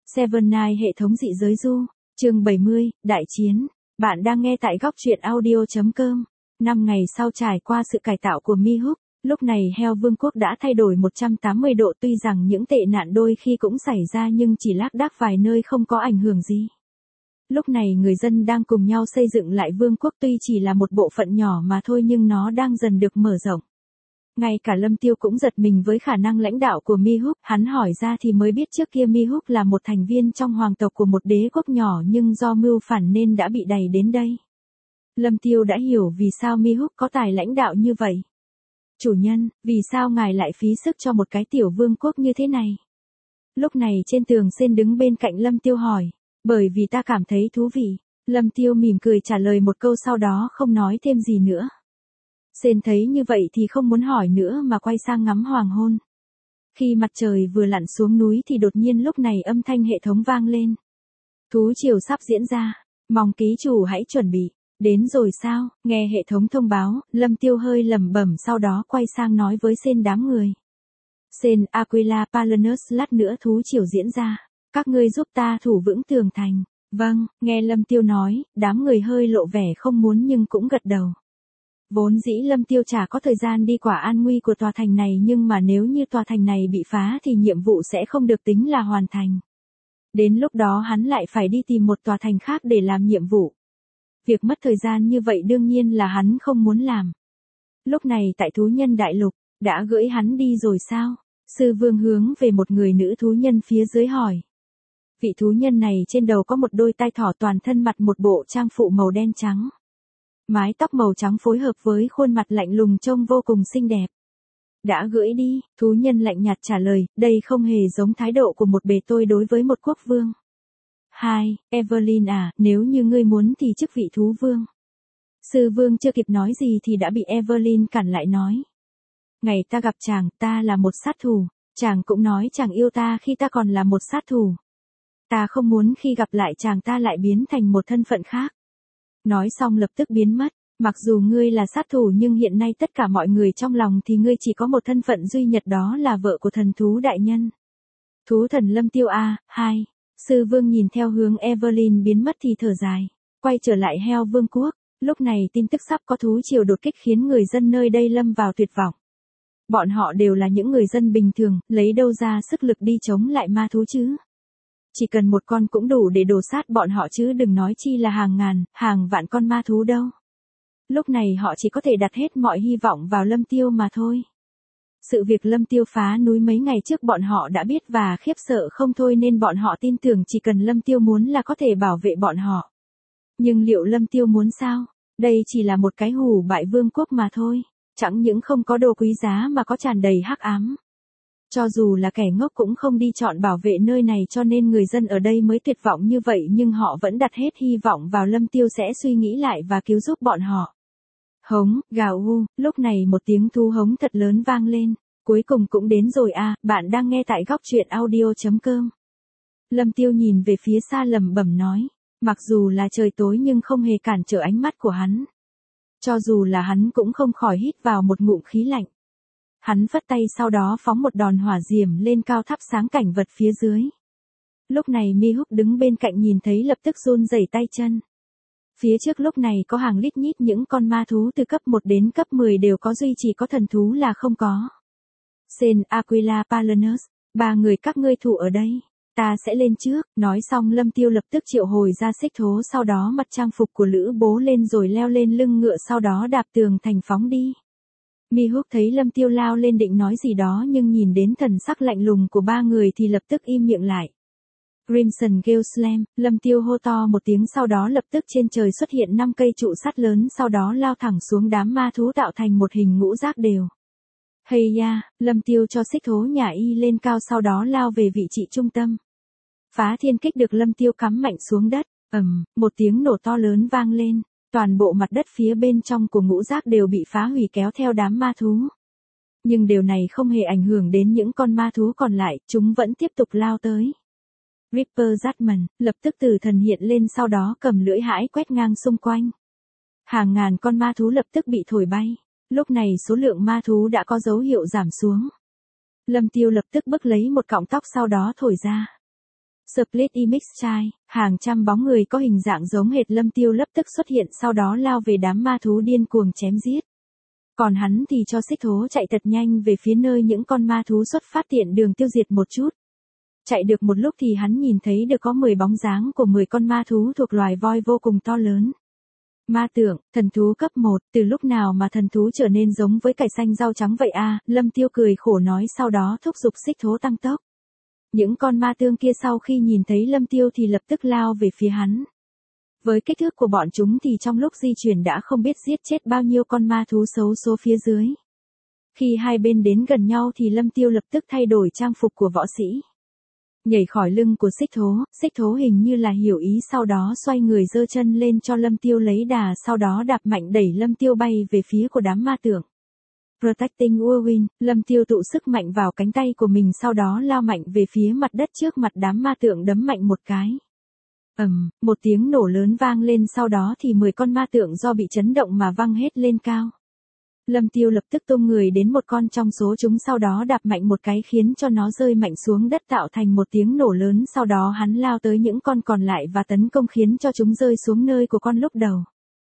Seven Night hệ thống dị giới du, chương 70, Đại chiến. Bạn đang nghe tại góc truyện audio.com. 5 ngày sau trải qua sự cải tạo của Mi-hook, lúc này Hell Vương quốc đã thay đổi 180 độ, tuy rằng những tệ nạn đôi khi cũng xảy ra nhưng chỉ lác đác vài nơi không có ảnh hưởng gì. Lúc này người dân đang cùng nhau xây dựng lại vương quốc, tuy chỉ là một bộ phận nhỏ mà thôi nhưng nó đang dần được mở rộng. Ngay cả Lâm Tiêu cũng giật mình với khả năng lãnh đạo của Mi-hook, hắn hỏi ra thì mới biết trước kia Mi-hook là một thành viên trong hoàng tộc của một đế quốc nhỏ nhưng do mưu phản nên đã bị đày đến đây. Lâm Tiêu đã hiểu vì sao Mi-hook có tài lãnh đạo như vậy. Chủ nhân, vì sao ngài lại phí sức cho một cái tiểu vương quốc như thế này? Lúc này trên tường Sên đứng bên cạnh Lâm Tiêu hỏi. Bởi vì ta cảm thấy thú vị. Lâm Tiêu mỉm cười trả lời một câu sau đó không nói thêm gì nữa. Sên thấy như vậy thì không muốn hỏi nữa mà quay sang ngắm hoàng hôn. Khi mặt trời vừa lặn xuống núi thì đột nhiên lúc này âm thanh hệ thống vang lên. Thú triều sắp diễn ra, mong ký chủ hãy chuẩn bị. Đến rồi sao? Nghe hệ thống thông báo, Lâm Tiêu hơi lẩm bẩm sau đó quay sang nói với Sên đám người. Sên, Aquila, Palanus, lát nữa thú triều diễn ra. Các ngươi giúp ta thủ vững tường thành. Vâng, nghe Lâm Tiêu nói, đám người hơi lộ vẻ không muốn nhưng cũng gật đầu. Vốn dĩ Lâm Tiêu chả có thời gian đi quả an nguy của tòa thành này nhưng mà nếu như tòa thành này bị phá thì nhiệm vụ sẽ không được tính là hoàn thành. Đến lúc đó hắn lại phải đi tìm một tòa thành khác để làm nhiệm vụ. Việc mất thời gian như vậy đương nhiên là hắn không muốn làm. Lúc này tại thú nhân đại lục, đã gửi hắn đi rồi sao? Sư vương hướng về một người nữ thú nhân phía dưới hỏi. Vị thú nhân này trên đầu có một đôi tai thỏ, toàn thân mặc một bộ trang phụ màu đen trắng. Mái tóc màu trắng phối hợp với khuôn mặt lạnh lùng trông vô cùng xinh đẹp. Đã gửi đi, thú nhân lạnh nhạt trả lời, đây không hề giống thái độ của một bề tôi đối với một quốc vương. Hai, Evelyn à, nếu như ngươi muốn thì chức vị thú vương. Sư vương chưa kịp nói gì thì đã bị Evelyn cản lại nói. Ngày ta gặp chàng, ta là một sát thủ, chàng cũng nói chàng yêu ta khi ta còn là một sát thủ. Ta không muốn khi gặp lại chàng ta lại biến thành một thân phận khác. Nói xong lập tức biến mất, mặc dù ngươi là sát thủ nhưng hiện nay tất cả mọi người trong lòng thì ngươi chỉ có một thân phận duy nhất, đó là vợ của thần thú đại nhân. Thú thần Lâm Tiêu a. Hai. Sư vương nhìn theo hướng Evelyn biến mất thì thở dài, quay trở lại Hell Vương quốc. Lúc này tin tức sắp có thú triều đột kích khiến người dân nơi đây lâm vào tuyệt vọng. Bọn họ đều là những người dân bình thường, lấy đâu ra sức lực đi chống lại ma thú chứ? Chỉ cần một con cũng đủ để đổ sát bọn họ chứ đừng nói chi là hàng ngàn, hàng vạn con ma thú đâu. Lúc này họ chỉ có thể đặt hết mọi hy vọng vào Lâm Tiêu mà thôi. Sự việc Lâm Tiêu phá núi mấy ngày trước bọn họ đã biết và khiếp sợ không thôi nên bọn họ tin tưởng chỉ cần Lâm Tiêu muốn là có thể bảo vệ bọn họ. Nhưng liệu Lâm Tiêu muốn sao? Đây chỉ là một cái hủ bại vương quốc mà thôi. Chẳng những không có đồ quý giá mà có tràn đầy hắc ám. Cho dù là kẻ ngốc cũng không đi chọn bảo vệ nơi này cho nên người dân ở đây mới tuyệt vọng như vậy nhưng họ vẫn đặt hết hy vọng vào Lâm Tiêu sẽ suy nghĩ lại và cứu giúp bọn họ. Hống, gào u, lúc này một tiếng thú hống thật lớn vang lên. Cuối cùng cũng đến rồi à, bạn đang nghe tại góc truyện audio.com. Lâm Tiêu nhìn về phía xa lẩm bẩm nói. Mặc dù là trời tối nhưng không hề cản trở ánh mắt của hắn. Cho dù là hắn cũng không khỏi hít vào một ngụm khí lạnh. Hắn phất tay sau đó phóng một đòn hỏa diệm lên cao thắp sáng cảnh vật phía dưới. Lúc này Mi-hook đứng bên cạnh nhìn thấy lập tức run rẩy tay chân. Phía trước lúc này có hàng lít nhít những con ma thú từ cấp 1 đến cấp 10 đều có, duy chỉ có thần thú là không có. Sên, Aquila, Palanus, ba người các ngươi thủ ở đây. Ta sẽ lên trước. Nói xong Lâm Tiêu lập tức triệu hồi ra xích thố, sau đó mặc trang phục của lữ bố lên rồi leo lên lưng ngựa, sau đó đạp tường thành phóng đi. Mi-hook thấy Lâm Tiêu lao lên định nói gì đó nhưng nhìn đến thần sắc lạnh lùng của ba người thì lập tức im miệng lại. Crimson Gale Slam, Lâm Tiêu hô to một tiếng sau đó lập tức trên trời xuất hiện 5 cây trụ sắt lớn, sau đó lao thẳng xuống đám ma thú tạo thành một hình ngũ giác đều. Hay ya, Lâm Tiêu cho xích thố nhả y lên cao sau đó lao về vị trí trung tâm. Phá thiên kích được Lâm Tiêu cắm mạnh xuống đất, một tiếng nổ to lớn vang lên. Toàn bộ mặt đất phía bên trong của ngũ giác đều bị phá hủy kéo theo đám ma thú. Nhưng điều này không hề ảnh hưởng đến những con ma thú còn lại, chúng vẫn tiếp tục lao tới. Ripper Judgment, lập tức từ thần hiện lên sau đó cầm lưỡi hãi quét ngang xung quanh. Hàng ngàn con ma thú lập tức bị thổi bay. Lúc này số lượng ma thú đã có dấu hiệu giảm xuống. Lâm Tiêu lập tức bứt lấy một cọng tóc sau đó thổi ra. Split Image Child, hàng trăm bóng người có hình dạng giống hệt Lâm Tiêu lập tức xuất hiện sau đó lao về đám ma thú điên cuồng chém giết. Còn hắn thì cho xích thố chạy thật nhanh về phía nơi những con ma thú xuất phát tiện đường tiêu diệt một chút. Chạy được một lúc thì hắn nhìn thấy được có 10 bóng dáng của 10 con ma thú thuộc loài voi vô cùng to lớn. Ma tượng, thần thú cấp 1, từ lúc nào mà thần thú trở nên giống với cải xanh rau trắng vậy à, Lâm Tiêu cười khổ nói sau đó thúc giục xích thố tăng tốc. Những con ma tương kia sau khi nhìn thấy Lâm Tiêu thì lập tức lao về phía hắn. Với kích thước của bọn chúng thì trong lúc di chuyển đã không biết giết chết bao nhiêu con ma thú xấu số phía dưới. Khi hai bên đến gần nhau thì Lâm Tiêu lập tức thay đổi trang phục của võ sĩ. Nhảy khỏi lưng của xích thố hình như là hiểu ý sau đó xoay người giơ chân lên cho Lâm Tiêu lấy đà sau đó đạp mạnh đẩy Lâm Tiêu bay về phía của đám ma tượng. Protecting Whirlwind, Lâm Tiêu tụ sức mạnh vào cánh tay của mình sau đó lao mạnh về phía mặt đất trước mặt đám ma tượng đấm mạnh một cái. Một tiếng nổ lớn vang lên sau đó thì 10 con ma tượng do bị chấn động mà văng hết lên cao. Lâm Tiêu lập tức tung người đến một con trong số chúng sau đó đạp mạnh một cái khiến cho nó rơi mạnh xuống đất tạo thành một tiếng nổ lớn sau đó hắn lao tới những con còn lại và tấn công khiến cho chúng rơi xuống nơi của con lúc đầu.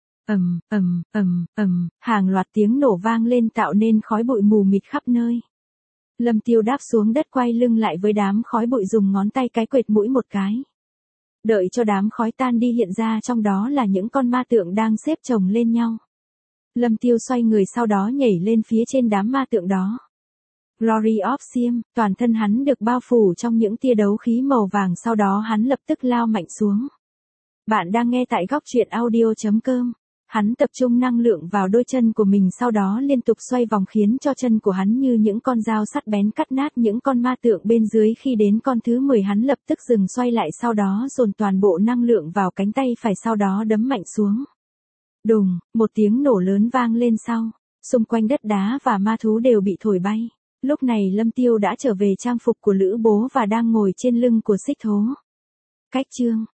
Hàng loạt tiếng nổ vang lên tạo nên khói bụi mù mịt khắp nơi. Lâm Tiêu đáp xuống đất quay lưng lại với đám khói bụi dùng ngón tay cái quệt mũi một cái. Đợi cho đám khói tan đi hiện ra trong đó là những con ma tượng đang xếp chồng lên nhau. Lâm Tiêu xoay người sau đó nhảy lên phía trên đám ma tượng đó. Glory of Siam, toàn thân hắn được bao phủ trong những tia đấu khí màu vàng sau đó hắn lập tức lao mạnh xuống. Bạn đang nghe tại góc truyện audio.com. Hắn tập trung năng lượng vào đôi chân của mình sau đó liên tục xoay vòng khiến cho chân của hắn như những con dao sắt bén cắt nát những con ma tượng bên dưới khi đến con thứ 10 hắn lập tức dừng xoay lại sau đó dồn toàn bộ năng lượng vào cánh tay phải sau đó đấm mạnh xuống. Đùng, một tiếng nổ lớn vang lên sau, xung quanh đất đá và ma thú đều bị thổi bay. Lúc này Lâm Tiêu đã trở về trang phục của lữ bố và đang ngồi trên lưng của xích thố. Cách chương